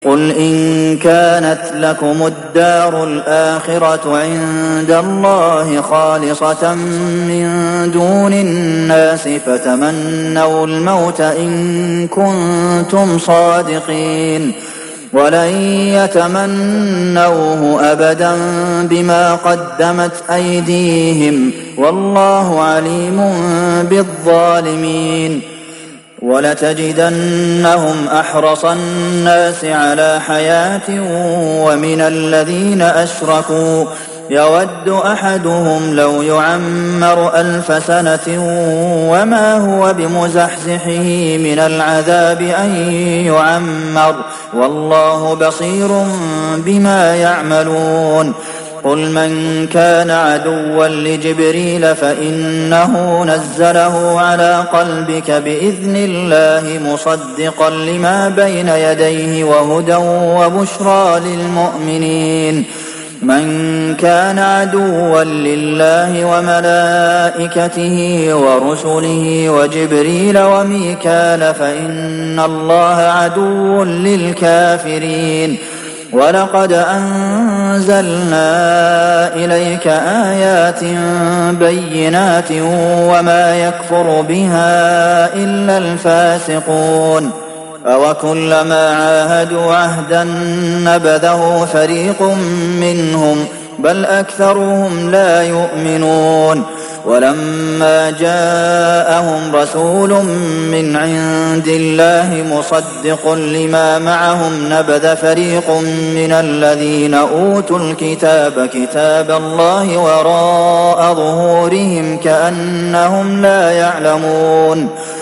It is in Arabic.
قل إن كانت لكم الدار الآخرة عند الله خالصة من دون الناس فتمنوا الموت إن كنتم صادقين ولن يتمنوه أبدا بما قدمت أيديهم والله عليم بالظالمين ولتجدنهم أحرص الناس على حياة ومن الذين أشركوا يود أحدهم لو يعمر 1000 سنة وما هو بمزحزحه من العذاب أن يعمر والله بصير بما يعملون قل من كان عدوا لجبريل فإنه نزله على قلبك بإذن الله مصدقا لما بين يديه وهدى وبشرى للمؤمنين من كان عدوا لله وملائكته ورسله وجبريل وميكال فإن الله عدو للكافرين ولقد أنزلنا إليك آيات بينات وما يكفر بها إلا الفاسقون أوكلما عاهدوا عهدا نبذه فريق منهم بل أكثرهم لا يؤمنون ولما جاءهم رسول من عند الله مصدق لما معهم نبذ فريق من الذين أوتوا الكتاب كتاب الله وراء ظهورهم كأنهم لا يعلمون